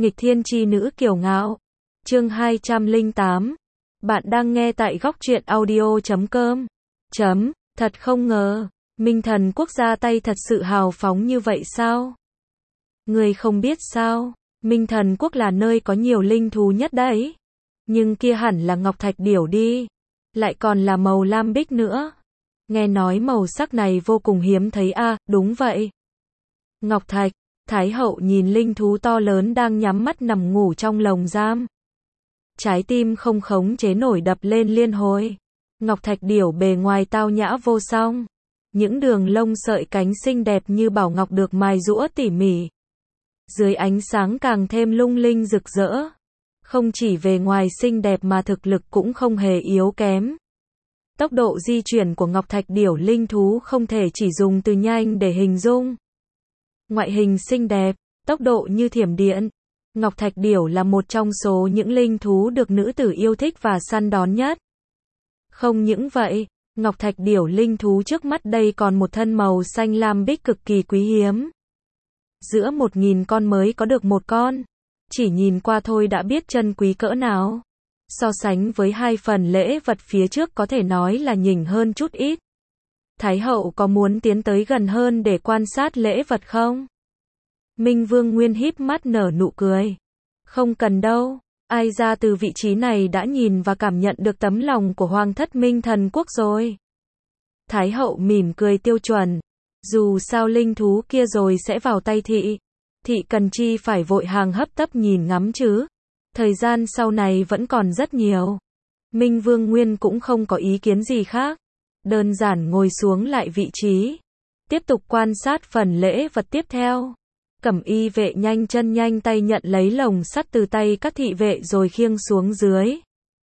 Nghịch thiên chi nữ kiều ngạo. Chương 208. Bạn đang nghe tại góc truyện audio.com. Thật không ngờ, Minh Thần Quốc ra tay thật sự hào phóng như vậy sao? Người không biết sao, Minh Thần Quốc là nơi có nhiều linh thú nhất đấy. Nhưng kia hẳn là ngọc thạch điểu đi. Lại còn là màu lam bích nữa. Nghe nói màu sắc này vô cùng hiếm thấy à, đúng vậy. Ngọc thạch, Thái hậu nhìn linh thú to lớn đang nhắm mắt nằm ngủ trong lồng giam. Trái tim không khống chế nổi đập lên liên hồi. Ngọc thạch điểu bề ngoài tao nhã vô song. Những đường lông sợi cánh xinh đẹp như bảo ngọc được mài giũa tỉ mỉ. Dưới ánh sáng càng thêm lung linh rực rỡ. Không chỉ về ngoài xinh đẹp mà thực lực cũng không hề yếu kém. Tốc độ di chuyển của ngọc thạch điểu linh thú không thể chỉ dùng từ nhanh để hình dung. Ngoại hình xinh đẹp, tốc độ như thiểm điện. Ngọc thạch điểu là một trong số những linh thú được nữ tử yêu thích và săn đón nhất. Không những vậy, ngọc thạch điểu linh thú trước mắt đây còn một thân màu xanh lam bích cực kỳ quý hiếm. Giữa 1000 con mới có được một con. Chỉ nhìn qua thôi đã biết chân quý cỡ nào. So sánh với hai phần lễ vật phía trước có thể nói là nhỉnh hơn chút ít. Thái hậu có muốn tiến tới gần hơn để quan sát lễ vật không? Minh Vương Nguyên híp mắt nở nụ cười. Không cần đâu, ai ra từ vị trí này đã nhìn và cảm nhận được tấm lòng của Hoàng thất Minh Thần Quốc rồi. Thái hậu mỉm cười tiêu chuẩn. Dù sao linh thú kia rồi sẽ vào tay thị. Thị cần chi phải vội hàng hấp tấp nhìn ngắm chứ. Thời gian sau này vẫn còn rất nhiều. Minh Vương Nguyên cũng không có ý kiến gì khác. Đơn giản ngồi xuống lại vị trí. Tiếp tục quan sát phần lễ vật tiếp theo. Cẩm y vệ nhanh chân nhanh tay nhận lấy lồng sắt từ tay các thị vệ rồi khiêng xuống dưới.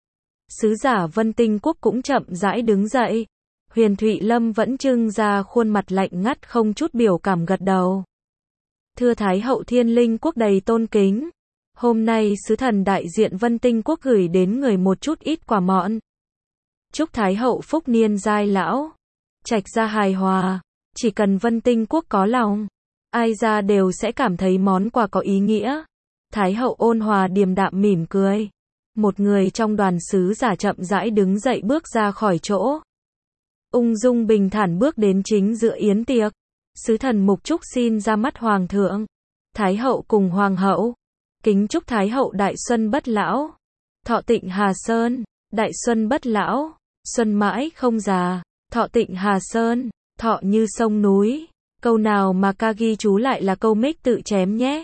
Sứ giả Vân Tinh Quốc cũng chậm rãi đứng dậy. Huyền Thụy Lâm vẫn trưng ra khuôn mặt lạnh ngắt không chút biểu cảm gật đầu. Thưa Thái hậu Thiên Linh Quốc đầy tôn kính. Hôm nay sứ thần đại diện Vân Tinh Quốc gửi đến người một chút ít quà mọn. Chúc Thái hậu phúc niên giai lão. Trạch gia hài hòa. Chỉ cần Vân Tinh Quốc có lòng. Ai ra đều sẽ cảm thấy món quà có ý nghĩa. Thái hậu ôn hòa điềm đạm mỉm cười. Một người trong đoàn sứ giả chậm rãi đứng dậy bước ra khỏi chỗ. Ung dung bình thản bước đến chính giữa yến tiệc. Sứ thần Mục Trúc xin ra mắt hoàng thượng. Thái hậu cùng hoàng hậu. Kính chúc Thái hậu đại xuân bất lão. Thọ tịnh Hà Sơn. Đại xuân bất lão. Xuân mãi không già. Thọ tịnh Hà Sơn. Thọ như sông núi. Câu nào mà ca ghi chú lại là câu mic tự chém nhé.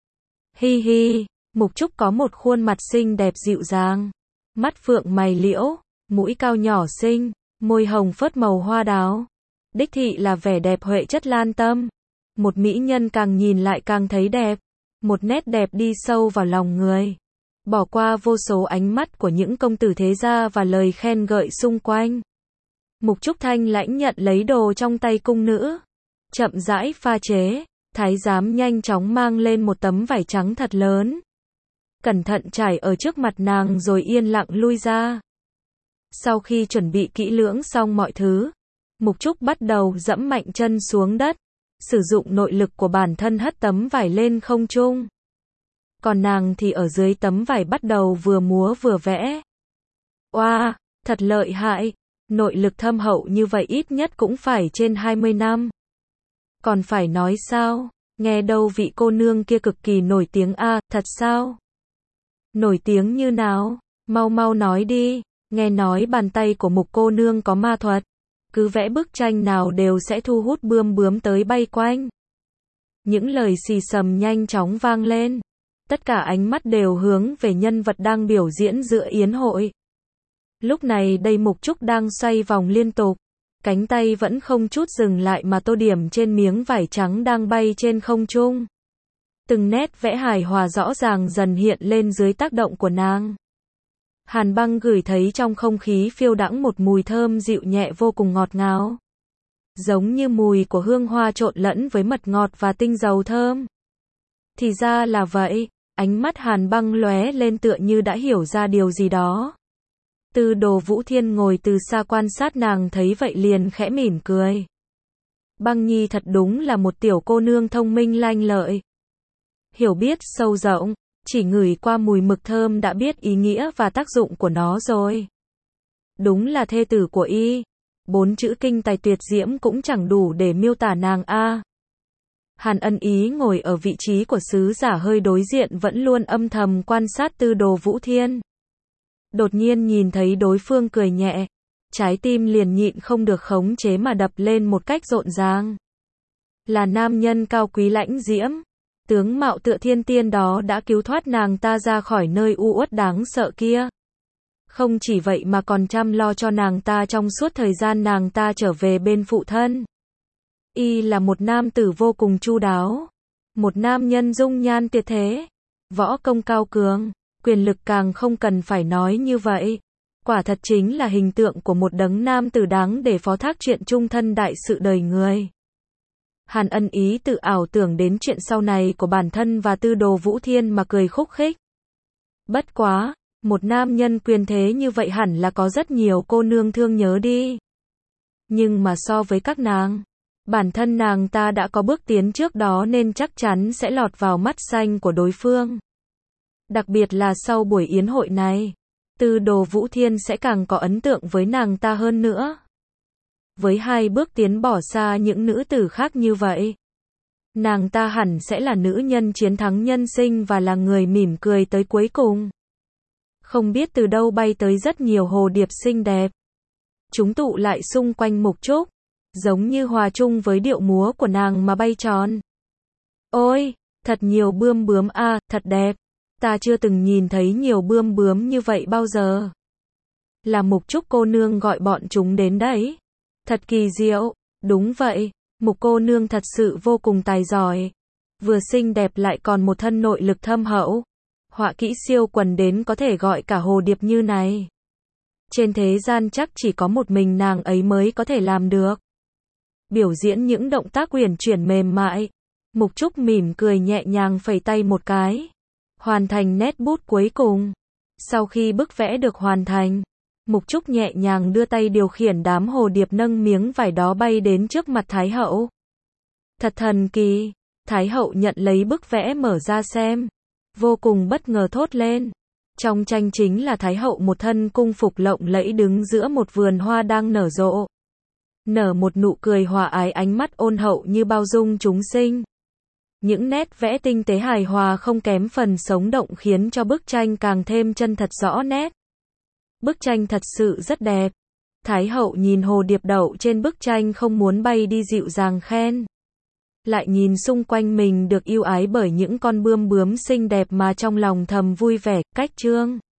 Hi hi. Mục Trúc có một khuôn mặt xinh đẹp dịu dàng. Mắt phượng mày liễu. Mũi cao nhỏ xinh. Môi hồng phớt màu hoa đào. Đích thị là vẻ đẹp huệ chất lan tâm. Một mỹ nhân càng nhìn lại càng thấy đẹp. Một nét đẹp đi sâu vào lòng người. Bỏ qua vô số ánh mắt của những công tử thế gia và lời khen gợi xung quanh. Mục Trúc thanh lãnh nhận lấy đồ trong tay cung nữ. Chậm rãi pha chế. Thái giám nhanh chóng mang lên một tấm vải trắng thật lớn. Cẩn thận trải ở trước mặt nàng rồi yên lặng lui ra. Sau khi chuẩn bị kỹ lưỡng xong mọi thứ, Mục Trúc bắt đầu dẫm mạnh chân xuống đất, sử dụng nội lực của bản thân hất tấm vải lên không trung. Còn nàng thì ở dưới tấm vải bắt đầu vừa múa vừa vẽ. Oa, thật lợi hại, nội lực thâm hậu như vậy ít nhất cũng phải trên 20 năm. Còn phải nói sao, nghe đâu vị cô nương kia cực kỳ nổi tiếng à, thật sao? Nổi tiếng như nào, mau mau nói đi, nghe nói bàn tay của Mục cô nương có ma thuật. Cứ vẽ bức tranh nào đều sẽ thu hút bươm bướm tới bay quanh. Những lời xì xầm nhanh chóng vang lên. Tất cả ánh mắt đều hướng về nhân vật đang biểu diễn giữa yến hội. Lúc này đây Mục Trúc đang xoay vòng liên tục. Cánh tay vẫn không chút dừng lại mà tô điểm trên miếng vải trắng đang bay trên không trung. Từng nét vẽ hài hòa rõ ràng dần hiện lên dưới tác động của nàng. Hàn Băng ngửi thấy trong không khí phiêu đãng một mùi thơm dịu nhẹ vô cùng ngọt ngào. Giống như mùi của hương hoa trộn lẫn với mật ngọt và tinh dầu thơm. Thì ra là vậy, ánh mắt Hàn Băng lóe lên tựa như đã hiểu ra điều gì đó. Tư Đồ Vũ Thiên ngồi từ xa quan sát nàng thấy vậy liền khẽ mỉm cười. Băng Nhi thật đúng là một tiểu cô nương thông minh lanh lợi. Hiểu biết sâu rộng, Chỉ ngửi qua mùi mực thơm đã biết ý nghĩa và tác dụng của nó rồi. Đúng là thê tử của y. 4 chữ kinh tài tuyệt diễm cũng chẳng đủ để miêu tả nàng a. Hàn Ân Ý ngồi ở vị trí của sứ giả hơi đối diện vẫn luôn âm thầm quan sát Tư Đồ Vũ Thiên. Đột nhiên nhìn thấy đối phương cười nhẹ, trái tim liền nhịn không được khống chế mà đập lên một cách rộn ràng. Là nam nhân cao quý lãnh diễm, tướng mạo tựa thiên tiên đó đã cứu thoát nàng ta ra khỏi nơi u uất đáng sợ kia. Không chỉ vậy mà còn chăm lo cho nàng ta trong suốt thời gian nàng ta trở về bên phụ thân. Y là một nam tử vô cùng chu đáo, một nam nhân dung nhan tuyệt thế, võ công cao cường, quyền lực càng không cần phải nói như vậy. Quả thật chính là hình tượng của một đấng nam tử đáng để phó thác chuyện chung thân đại sự đời người. Hàn Ân Ý tự ảo tưởng đến chuyện sau này của bản thân và Tư Đồ Vũ Thiên mà cười khúc khích. Bất quá, một nam nhân quyền thế như vậy hẳn là có rất nhiều cô nương thương nhớ đi. Nhưng mà so với các nàng, bản thân nàng ta đã có bước tiến trước đó nên chắc chắn sẽ lọt vào mắt xanh của đối phương. Đặc biệt là sau buổi yến hội này, Tư Đồ Vũ Thiên sẽ càng có ấn tượng với nàng ta hơn nữa. Với 2 bước tiến bỏ xa những nữ tử khác như vậy, nàng ta hẳn sẽ là nữ nhân chiến thắng nhân sinh và là người mỉm cười tới cuối cùng. Không biết từ đâu bay tới rất nhiều hồ điệp xinh đẹp. Chúng tụ lại xung quanh Mục Trúc, giống như hòa chung với điệu múa của nàng mà bay tròn. Ôi, thật nhiều bươm bướm a, thật đẹp. Ta chưa từng nhìn thấy nhiều bươm bướm như vậy bao giờ. Là Mục Trúc cô nương gọi bọn chúng đến đấy. Thật kỳ diệu, đúng vậy, Mục cô nương thật sự vô cùng tài giỏi. Vừa xinh đẹp lại còn một thân nội lực thâm hậu. Họa kỹ siêu quần đến có thể gọi cả hồ điệp như này. Trên thế gian chắc chỉ có một mình nàng ấy mới có thể làm được. Biểu diễn những động tác uyển chuyển mềm mại. Mục Trúc mỉm cười nhẹ nhàng phẩy tay một cái. Hoàn thành nét bút cuối cùng. Sau khi bức vẽ được hoàn thành, Mục Trúc nhẹ nhàng đưa tay điều khiển đám hồ điệp nâng miếng vải đó bay đến trước mặt Thái hậu. Thật thần kỳ. Thái hậu nhận lấy bức vẽ mở ra xem. Vô cùng bất ngờ thốt lên. Trong tranh chính là Thái hậu một thân cung phục lộng lẫy đứng giữa một vườn hoa đang nở rộ. Nở một nụ cười hòa ái, ánh mắt ôn hậu như bao dung chúng sinh. Những nét vẽ tinh tế hài hòa không kém phần sống động khiến cho bức tranh càng thêm chân thật rõ nét. Bức tranh thật sự rất đẹp. Thái hậu nhìn hồ điệp đậu trên bức tranh không muốn bay đi dịu dàng khen. Lại nhìn xung quanh mình được yêu ái bởi những con bươm bướm xinh đẹp mà trong lòng thầm vui vẻ, cách trương.